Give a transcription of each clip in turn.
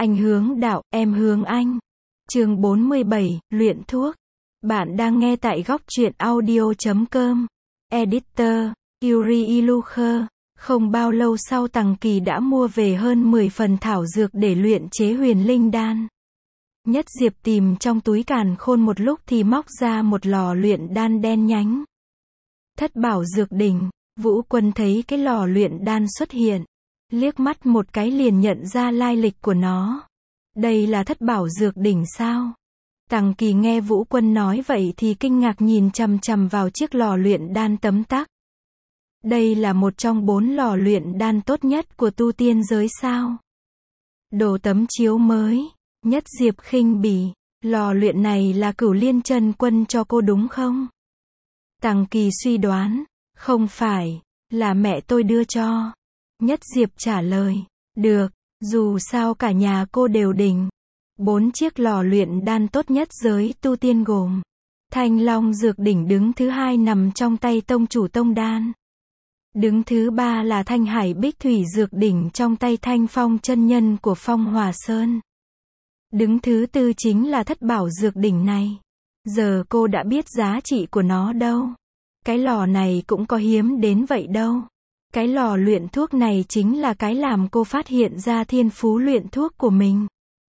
Anh hướng đạo, em hướng anh. Chương 47, luyện thuốc. Bạn đang nghe tại góc truyện audio.com. Editor, Yuri Ilukher. Không bao lâu sau Tằng Kỳ đã mua về hơn 10 phần thảo dược để luyện chế huyền linh đan. Nhất Diệp tìm trong túi càn khôn một lúc thì móc ra một lò luyện đan đen nhánh. Thất bảo dược đỉnh, Vũ Quân thấy cái lò luyện đan xuất hiện. Liếc mắt một cái liền nhận ra lai lịch của nó. Đây là thất bảo dược đỉnh sao? Tằng Kỳ nghe Vũ Quân nói vậy thì kinh ngạc nhìn chằm chằm vào chiếc lò luyện đan tấm tắc. Đây là một trong 4 lò luyện đan tốt nhất của tu tiên giới sao? Đồ tấm chiếu mới. Nhất Diệp khinh bỉ. Lò luyện này là Cửu Liên Chân Quân cho cô đúng không? Tằng Kỳ suy đoán. Không phải, là mẹ tôi đưa cho. Nhất Diệp trả lời. Được, dù sao cả nhà cô đều đỉnh. 4 chiếc lò luyện đan tốt nhất giới tu tiên gồm Thanh Long dược đỉnh đứng thứ 2 nằm trong tay tông chủ Tông Đan. Đứng thứ 3 là Thanh Hải Bích Thủy dược đỉnh trong tay Thanh Phong chân nhân của Phong Hòa Sơn. Đứng thứ 4 chính là thất bảo dược đỉnh này. Giờ cô đã biết giá trị của nó đâu. Cái lò này cũng có hiếm đến vậy đâu. Cái lò luyện thuốc này chính là cái làm cô phát hiện ra thiên phú luyện thuốc của mình.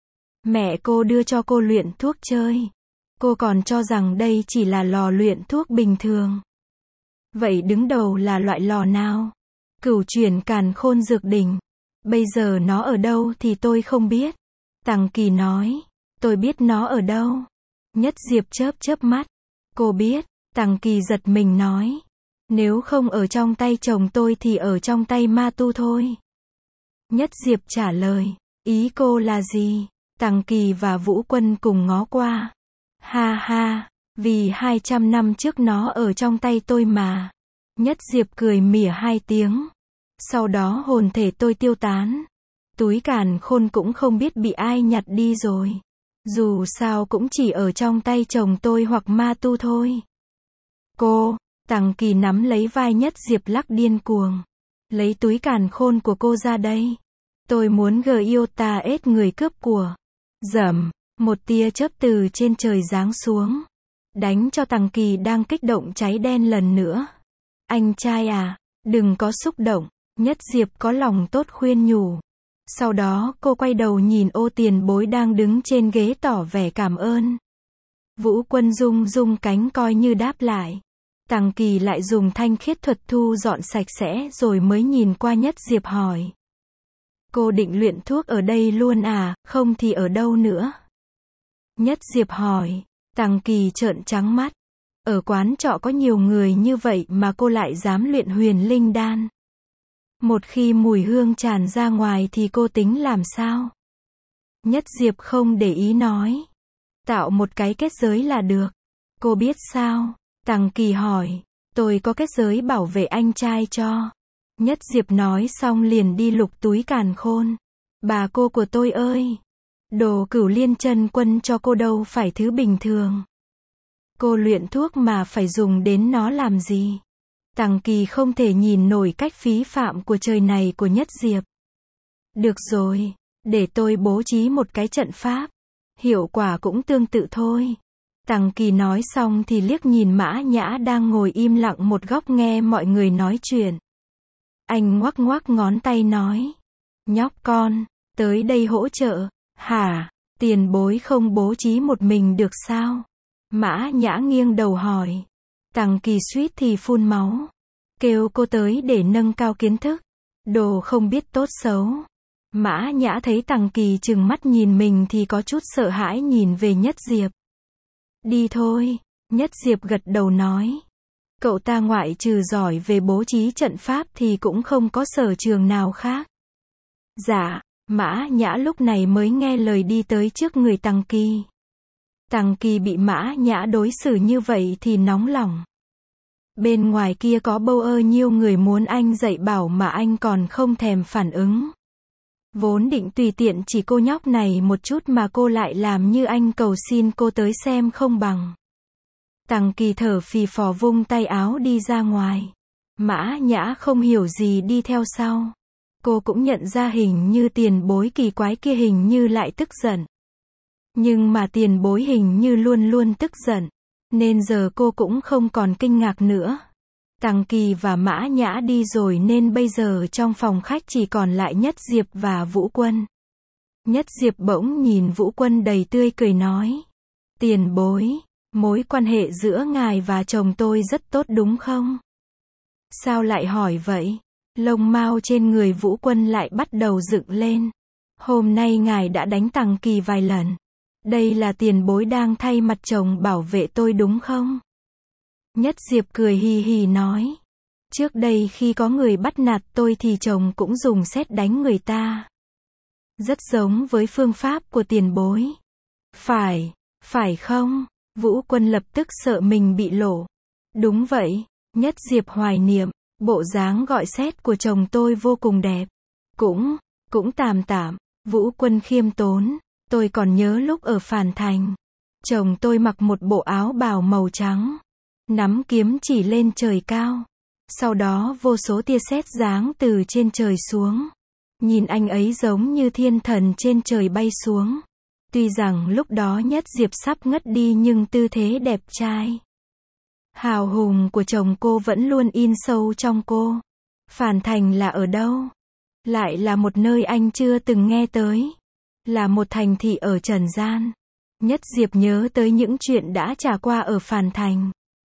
Mẹ cô đưa cho cô luyện thuốc chơi. Cô còn cho rằng đây chỉ là lò luyện thuốc bình thường. Vậy đứng đầu là loại lò nào? Cửu chuyển càn khôn dược đỉnh. Bây giờ nó ở đâu thì tôi không biết. Tằng Kỳ nói. Tôi biết nó ở đâu. Nhất Diệp chớp chớp mắt. Cô biết. Tằng Kỳ giật mình nói. Nếu không ở trong tay chồng tôi thì ở trong tay ma tu thôi. Nhất Diệp trả lời. Ý cô là gì? Tằng Kỳ và Vũ Quân cùng ngó qua. Ha ha, vì 200 năm trước nó ở trong tay tôi mà. Nhất Diệp cười mỉa 2 tiếng. Sau đó hồn thể tôi tiêu tán. Túi càn khôn cũng không biết bị ai nhặt đi rồi. Dù sao cũng chỉ ở trong tay chồng tôi hoặc ma tu thôi. Cô, Tằng Kỳ nắm lấy vai Nhất Diệp lắc điên cuồng. Lấy túi càn khôn của cô ra đây. Tôi muốn Giota ết người cướp của. Rầm, một tia chớp từ trên trời giáng xuống. Đánh cho Tằng Kỳ đang kích động cháy đen lần nữa. Anh trai à, đừng có xúc động. Nhất Diệp có lòng tốt khuyên nhủ. Sau đó cô quay đầu nhìn Ô Tiền Bối đang đứng trên ghế tỏ vẻ cảm ơn. Vũ Quân rung rung cánh coi như đáp lại. Tằng Kỳ lại dùng thanh khiết thuật thu dọn sạch sẽ rồi mới nhìn qua Nhất Diệp hỏi. Cô định luyện thuốc ở đây luôn à, không thì ở đâu nữa? Nhất Diệp hỏi. Tằng Kỳ trợn trắng mắt. Ở quán trọ có nhiều người như vậy mà cô lại dám luyện huyền linh đan. Một khi mùi hương tràn ra ngoài thì cô tính làm sao? Nhất Diệp không để ý nói. Tạo một cái kết giới là được. Cô biết sao? Tằng Kỳ hỏi. Tôi có kết giới bảo vệ anh trai cho. Nhất Diệp nói xong liền đi lục túi càn khôn. Bà cô của tôi ơi! Đồ Cửu Liên Chân Quân cho cô đâu phải thứ bình thường. Cô luyện thuốc mà phải dùng đến nó làm gì? Tằng Kỳ không thể nhìn nổi cách phí phạm của trời này của Nhất Diệp. Được rồi, để tôi bố trí một cái trận pháp. Hiệu quả cũng tương tự thôi. Tằng Kỳ nói xong thì liếc nhìn Mã Nhã đang ngồi im lặng một góc nghe mọi người nói chuyện. Anh ngoắc ngoắc ngón tay nói. Nhóc con, tới đây hỗ trợ. Hả, Tiền Bối không bố trí một mình được sao? Mã Nhã nghiêng đầu hỏi. Tằng Kỳ suýt thì phun máu. Kêu cô tới để nâng cao kiến thức. Đồ không biết tốt xấu. Mã Nhã thấy Tằng Kỳ trừng mắt nhìn mình thì có chút sợ hãi nhìn về Nhất Diệp. Đi thôi, Nhất Diệp gật đầu nói. Cậu ta ngoại trừ giỏi về bố trí trận pháp thì cũng không có sở trường nào khác. Dạ, Mã Nhã lúc này mới nghe lời đi tới trước người Tằng Kỳ. Tằng Kỳ bị Mã Nhã đối xử như vậy thì nóng lòng. Bên ngoài kia có bao nhiêu người muốn anh dạy bảo mà anh còn không thèm phản ứng. Vốn định tùy tiện chỉ cô nhóc này một chút mà cô lại làm như anh cầu xin cô tới xem không bằng. Tằng Kỳ thở phì phò vung tay áo đi ra ngoài. Mã Nhã không hiểu gì đi theo sau. Cô cũng nhận ra hình như tiền bối kỳ quái kia hình như lại tức giận. Nhưng mà tiền bối hình như luôn luôn tức giận. Nên giờ cô cũng không còn kinh ngạc nữa. Tằng Kỳ và Mã Nhã đi rồi nên bây giờ trong phòng khách chỉ còn lại Nhất Diệp và Vũ Quân. Nhất Diệp bỗng nhìn Vũ Quân đầy tươi cười nói. Tiền bối, mối quan hệ giữa ngài và chồng tôi rất tốt đúng không? Sao lại hỏi vậy? Lông mao trên người Vũ Quân lại bắt đầu dựng lên. Hôm nay ngài đã đánh Tằng Kỳ vài lần. Đây là tiền bối đang thay mặt chồng bảo vệ tôi đúng không? Nhất Diệp cười hì hì nói. Trước đây khi có người bắt nạt tôi thì chồng cũng dùng sét đánh người ta. Rất giống với phương pháp của tiền bối. Phải không? Vũ Quân lập tức sợ mình bị lộ. Đúng vậy, Nhất Diệp hoài niệm, bộ dáng gọi sét của chồng tôi vô cùng đẹp. Cũng tạm tạm, Vũ Quân khiêm tốn, tôi còn nhớ lúc ở Phàn Thành. Chồng tôi mặc một bộ áo bào màu trắng, nắm kiếm chỉ lên trời cao. Sau đó vô số tia sét giáng từ trên trời xuống. Nhìn anh ấy giống như thiên thần trên trời bay xuống. Tuy rằng lúc đó Nhất Diệp sắp ngất đi nhưng tư thế đẹp trai, hào hùng của chồng cô vẫn luôn in sâu trong cô. Phàn Thành là ở đâu? Lại là một nơi anh chưa từng nghe tới. Là một thành thị ở trần gian. Nhất Diệp nhớ tới những chuyện đã trải qua ở Phàn Thành.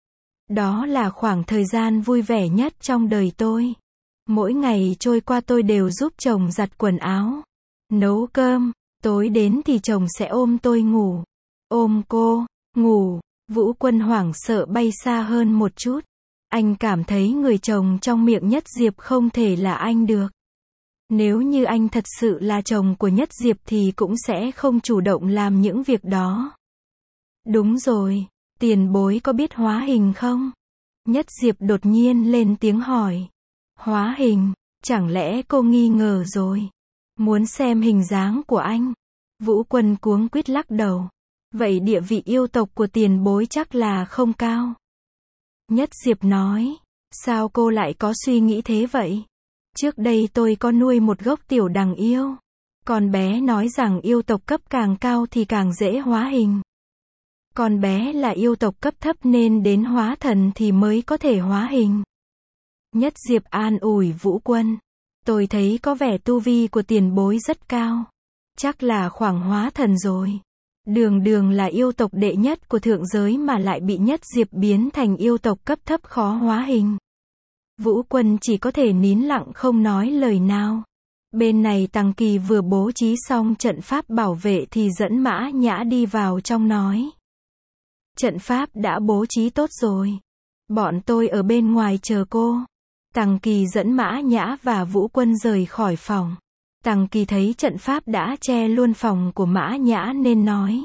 Đó là khoảng thời gian vui vẻ nhất trong đời tôi. Mỗi ngày trôi qua tôi đều giúp chồng giặt quần áo, nấu cơm, tối đến thì chồng sẽ ôm tôi ngủ. Ôm cô, ngủ. Vũ Quân hoảng sợ bay xa hơn một chút. Anh cảm thấy người chồng trong miệng Nhất Diệp không thể là anh được. Nếu như anh thật sự là chồng của Nhất Diệp thì cũng sẽ không chủ động làm những việc đó. Đúng rồi, tiền bối có biết hóa hình không? Nhất Diệp đột nhiên lên tiếng hỏi. Hóa hình, chẳng lẽ cô nghi ngờ rồi? Muốn xem hình dáng của anh? Vũ Quân cuống quýt lắc đầu. Vậy địa vị yêu tộc của tiền bối chắc là không cao. Nhất Diệp nói. Sao cô lại có suy nghĩ thế vậy? Trước đây tôi có nuôi một gốc tiểu đằng yêu. Con bé nói rằng yêu tộc cấp càng cao thì càng dễ hóa hình. Con bé là yêu tộc cấp thấp nên đến hóa thần thì mới có thể hóa hình. Nhất Diệp an ủi Vũ Quân. Tôi thấy có vẻ tu vi của tiền bối rất cao. Chắc là khoảng hóa thần rồi. Đường là yêu tộc đệ nhất của thượng giới mà lại bị Nhất Diệp biến thành yêu tộc cấp thấp khó hóa hình. Vũ Quân chỉ có thể nín lặng không nói lời nào. Bên này Tằng Kỳ vừa bố trí xong trận pháp bảo vệ thì dẫn Mã Nhã đi vào trong nói. Trận pháp đã bố trí tốt rồi. Bọn tôi ở bên ngoài chờ cô. Tằng Kỳ dẫn Mã Nhã và Vũ Quân rời khỏi phòng. Tằng Kỳ thấy trận pháp đã che luôn phòng của Mã Nhã nên nói.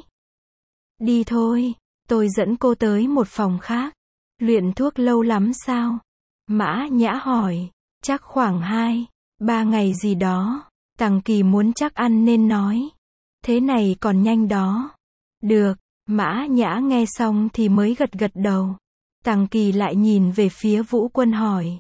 Đi thôi, tôi dẫn cô tới một phòng khác. Luyện thuốc lâu lắm sao? Mã Nhã hỏi. Chắc khoảng 2-3 ngày gì đó. Tằng Kỳ muốn chắc ăn nên nói. Thế này còn nhanh đó. Được, Mã Nhã nghe xong thì mới gật gật đầu. Tằng Kỳ lại nhìn về phía Vũ Quân hỏi.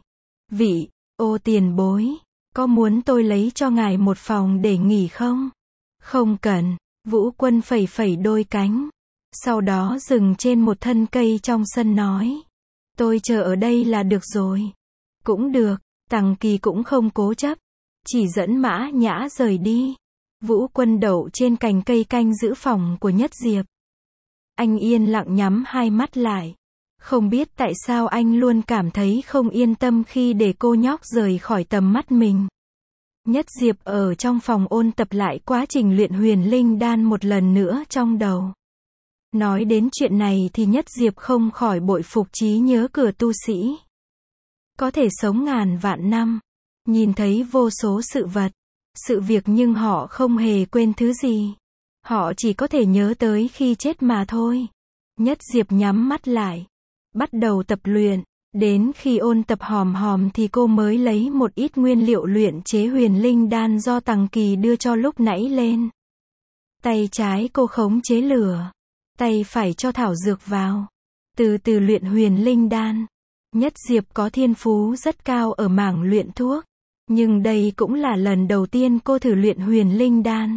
Ô tiền bối, có muốn tôi lấy cho ngài một phòng để nghỉ không? Không cần, Vũ Quân phẩy phẩy đôi cánh. Sau đó dừng trên một thân cây trong sân nói. Tôi chờ ở đây là được rồi. Cũng được, Tằng Kỳ cũng không cố chấp. Chỉ dẫn Mã Nhã rời đi. Vũ Quân đậu trên cành cây canh giữ phòng của Nhất Diệp. Anh yên lặng nhắm hai mắt lại. Không biết tại sao anh luôn cảm thấy không yên tâm khi để cô nhóc rời khỏi tầm mắt mình. Nhất Diệp ở trong phòng ôn tập lại quá trình luyện huyền linh đan một lần nữa trong đầu. Nói đến chuyện này thì Nhất Diệp không khỏi bội phục trí nhớ của tu sĩ. Có thể sống ngàn vạn năm, nhìn thấy vô số sự vật, sự việc nhưng họ không hề quên thứ gì. Họ chỉ có thể nhớ tới khi chết mà thôi. Nhất Diệp nhắm mắt lại, bắt đầu tập luyện. Đến khi ôn tập hòm hòm thì cô mới lấy một ít nguyên liệu luyện chế huyền linh đan do Tằng Kỳ đưa cho lúc nãy lên. Tay trái cô khống chế lửa, tay phải cho thảo dược vào. Từ từ luyện huyền linh đan. Nhất Diệp có thiên phú rất cao ở mảng luyện thuốc. Nhưng đây cũng là lần đầu tiên cô thử luyện huyền linh đan.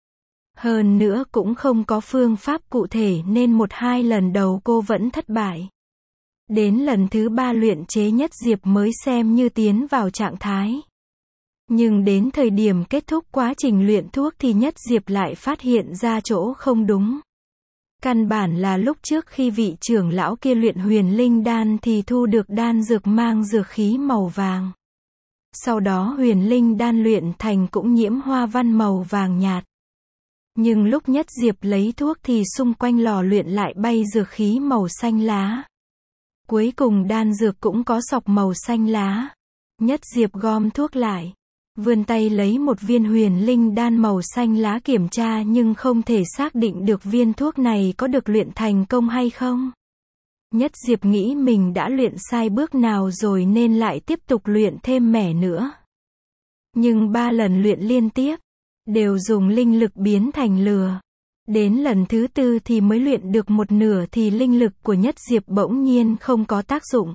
Hơn nữa cũng không có phương pháp cụ thể nên 1-2 lần đầu cô vẫn thất bại. Đến lần thứ 3 luyện chế Nhất Diệp mới xem như tiến vào trạng thái. Nhưng đến thời điểm kết thúc quá trình luyện thuốc thì Nhất Diệp lại phát hiện ra chỗ không đúng. Căn bản là lúc trước khi vị trưởng lão kia luyện huyền linh đan thì thu được đan dược mang dược khí màu vàng. Sau đó huyền linh đan luyện thành cũng nhiễm hoa văn màu vàng nhạt. Nhưng lúc Nhất Diệp lấy thuốc thì xung quanh lò luyện lại bay dược khí màu xanh lá. Cuối cùng đan dược cũng có sọc màu xanh lá. Nhất Diệp gom thuốc lại, vươn tay lấy một viên huyền linh đan màu xanh lá kiểm tra nhưng không thể xác định được viên thuốc này có được luyện thành công hay không. Nhất Diệp nghĩ mình đã luyện sai bước nào rồi nên lại tiếp tục luyện thêm mẻ nữa. Nhưng 3 lần luyện liên tiếp, đều dùng linh lực biến thành lửa. Đến lần thứ 4 thì mới luyện được một nửa thì linh lực của Nhất Diệp bỗng nhiên không có tác dụng.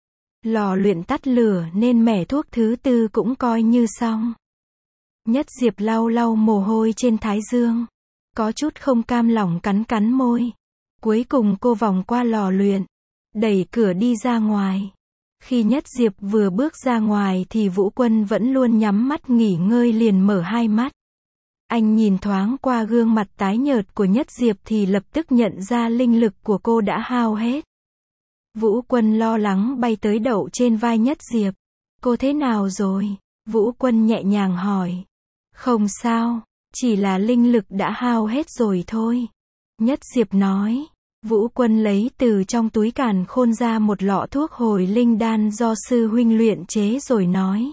Lò luyện tắt lửa nên mẻ thuốc thứ 4 cũng coi như xong. Nhất Diệp lau lau mồ hôi trên thái dương. Có chút không cam lòng cắn cắn môi. Cuối cùng cô vòng qua lò luyện, đẩy cửa đi ra ngoài. Khi Nhất Diệp vừa bước ra ngoài thì Vũ Quân vẫn luôn nhắm mắt nghỉ ngơi liền mở hai mắt. Anh nhìn thoáng qua gương mặt tái nhợt của Nhất Diệp thì lập tức nhận ra linh lực của cô đã hao hết. Vũ Quân lo lắng bay tới đậu trên vai Nhất Diệp. Cô thế nào rồi? Vũ Quân nhẹ nhàng hỏi. Không sao, chỉ là linh lực đã hao hết rồi thôi. Nhất Diệp nói. Vũ Quân lấy từ trong túi càn khôn ra một lọ thuốc hồi linh đan do sư huynh luyện chế rồi nói.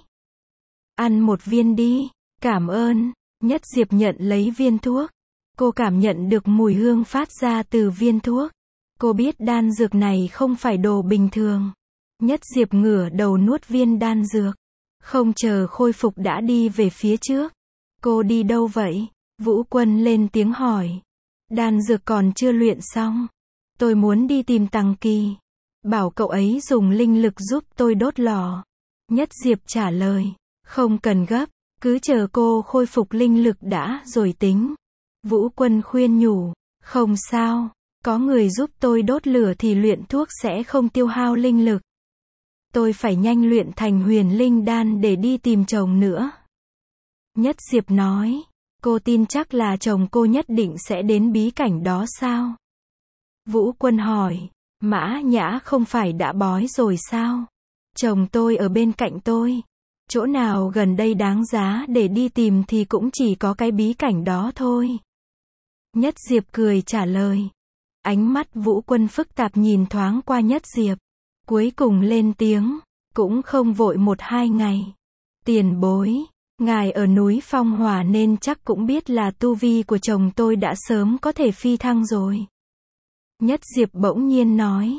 Ăn một viên đi, cảm ơn. Nhất Diệp nhận lấy viên thuốc. Cô cảm nhận được mùi hương phát ra từ viên thuốc. Cô biết đan dược này không phải đồ bình thường. Nhất Diệp ngửa đầu nuốt viên đan dược. Không chờ khôi phục đã đi về phía trước. Cô đi đâu vậy? Vũ Quân lên tiếng hỏi. Đan dược còn chưa luyện xong. Tôi muốn đi tìm Tằng Kỳ. Bảo cậu ấy dùng linh lực giúp tôi đốt lò. Nhất Diệp trả lời. Không cần gấp, cứ chờ cô khôi phục linh lực đã rồi tính. Vũ Quân khuyên nhủ. Không sao, có người giúp tôi đốt lửa thì luyện thuốc sẽ không tiêu hao linh lực. Tôi phải nhanh luyện thành huyền linh đan để đi tìm chồng nữa. Nhất Diệp nói. Cô tin chắc là chồng cô nhất định sẽ đến bí cảnh đó sao? Vũ Quân hỏi. Mã Nhã không phải đã bói rồi sao? Chồng tôi ở bên cạnh tôi. Chỗ nào gần đây đáng giá để đi tìm thì cũng chỉ có cái bí cảnh đó thôi. Nhất Diệp cười trả lời. Ánh mắt Vũ Quân phức tạp nhìn thoáng qua Nhất Diệp. Cuối cùng lên tiếng. Cũng không vội 1-2 ngày. Tiền bối. Ngài ở núi Phong Hỏa nên chắc cũng biết là tu vi của chồng tôi đã sớm có thể phi thăng rồi. Nhất Diệp bỗng nhiên nói.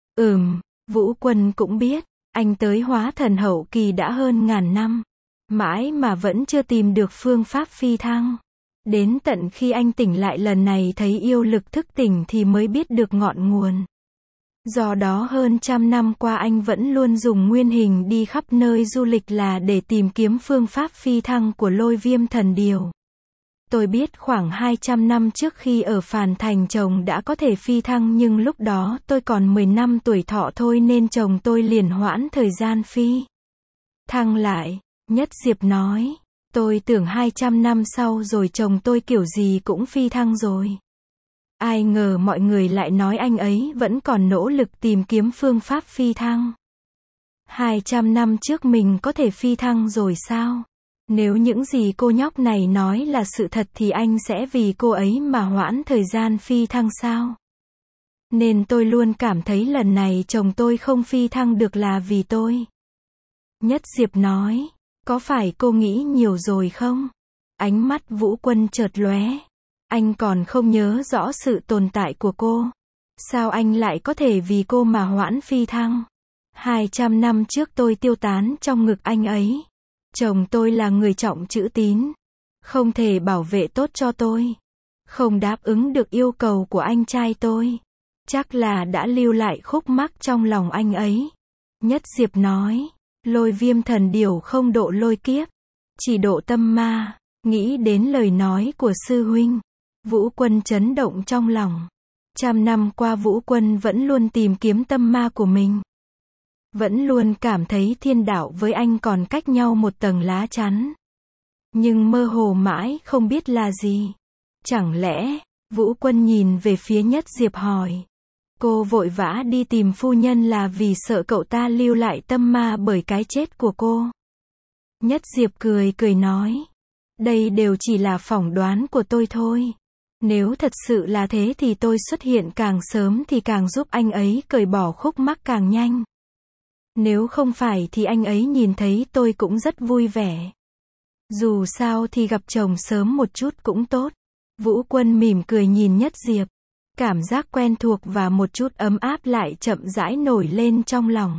Vũ Quân cũng biết. Anh tới hóa thần hậu kỳ đã hơn ngàn năm. Mãi mà vẫn chưa tìm được phương pháp phi thăng. Đến tận khi anh tỉnh lại lần này thấy yêu lực thức tỉnh thì mới biết được ngọn nguồn. Do đó hơn 100 năm qua anh vẫn luôn dùng nguyên hình đi khắp nơi du lịch là để tìm kiếm phương pháp phi thăng của Lôi Viêm Thần Điểu. Tôi biết khoảng 200 năm trước khi ở Phàn Thành chồng đã có thể phi thăng nhưng lúc đó tôi còn 10 năm tuổi thọ thôi nên chồng tôi liền hoãn thời gian phi thăng lại. Nhất Diệp nói. Tôi tưởng 200 năm sau rồi chồng tôi kiểu gì cũng phi thăng rồi. Ai ngờ mọi người lại nói anh ấy vẫn còn nỗ lực tìm kiếm phương pháp phi thăng. 200 năm trước mình có thể phi thăng rồi sao? Nếu những gì cô nhóc này nói là sự thật thì anh sẽ vì cô ấy mà hoãn thời gian phi thăng sao? Nên tôi luôn cảm thấy lần này chồng tôi không phi thăng được là vì tôi. Nhất Diệp nói. Có phải cô nghĩ nhiều rồi không? Ánh mắt Vũ Quân chợt lóe. Anh còn không nhớ rõ sự tồn tại của cô. Sao anh lại có thể vì cô mà hoãn phi thăng? 200 năm trước tôi tiêu tán trong ngực anh ấy. Chồng tôi là người trọng chữ tín. Không thể bảo vệ tốt cho tôi. Không đáp ứng được yêu cầu của anh trai tôi. Chắc là đã lưu lại khúc mắc trong lòng anh ấy. Nhất Diệp nói. Lôi Viêm thần điểu không độ lôi kiếp, chỉ độ tâm ma. Nghĩ đến lời nói của sư huynh, Vũ Quân chấn động trong lòng. 100 năm qua Vũ Quân vẫn luôn tìm kiếm tâm ma của mình. Vẫn luôn cảm thấy thiên đạo với anh còn cách nhau một tầng lá chắn. Nhưng mơ hồ mãi không biết là gì. Chẳng lẽ, Vũ Quân nhìn về phía Nhất Diệp hỏi. Cô vội vã đi tìm phu nhân là vì sợ cậu ta lưu lại tâm ma bởi cái chết của cô. Nhất Diệp cười cười nói. Đây đều chỉ là phỏng đoán của tôi thôi. Nếu thật sự là thế thì tôi xuất hiện càng sớm thì càng giúp anh ấy cởi bỏ khúc mắc càng nhanh. Nếu không phải thì anh ấy nhìn thấy tôi cũng rất vui vẻ. Dù sao thì gặp chồng sớm một chút cũng tốt. Vũ Quân mỉm cười nhìn Nhất Diệp. Cảm giác quen thuộc và một chút ấm áp lại chậm rãi nổi lên trong lòng.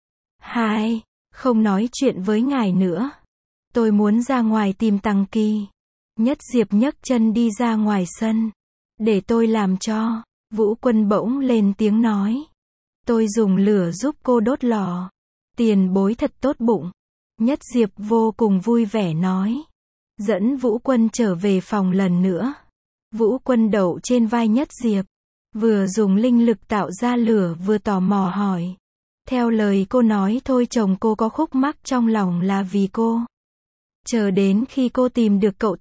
Hai, không nói chuyện với ngài nữa. Tôi muốn ra ngoài tìm Tăng Kỳ. Nhất Diệp nhấc chân đi ra ngoài sân. Để tôi làm cho. Vũ Quân bỗng lên tiếng nói. Tôi dùng lửa giúp cô đốt lò. Tiền bối thật tốt bụng. Nhất Diệp vô cùng vui vẻ nói. Dẫn Vũ Quân trở về phòng lần nữa. Vũ Quân đậu trên vai Nhất Diệp. Vừa dùng linh lực tạo ra lửa vừa tò mò hỏi. Theo lời cô nói thôi chồng cô có khúc mắc trong lòng là vì cô. Chờ đến khi cô tìm được cậu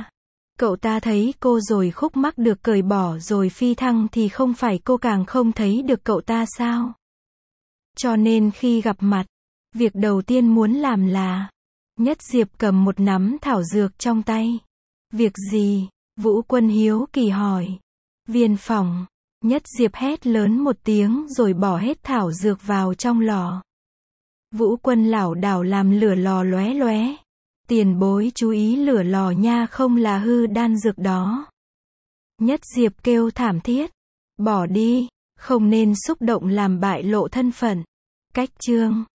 ta thấy cô rồi khúc mắc được cởi bỏ rồi phi thăng thì không phải cô càng không thấy được cậu ta sao? Cho nên khi gặp mặt, việc đầu tiên muốn làm là. Nhất Diệp cầm một nắm thảo dược trong tay. Việc gì? Vũ Quân hiếu kỳ hỏi. Viên phòng. Nhất Diệp hét lớn một tiếng rồi bỏ hết thảo dược vào trong lò. Vũ Quân lảo đảo làm lửa lò lóe lóe. Tiền bối chú ý lửa lò nha, không là hư đan dược đó. Nhất Diệp kêu thảm thiết. Bỏ đi, không nên xúc động làm bại lộ thân phận. Cách chương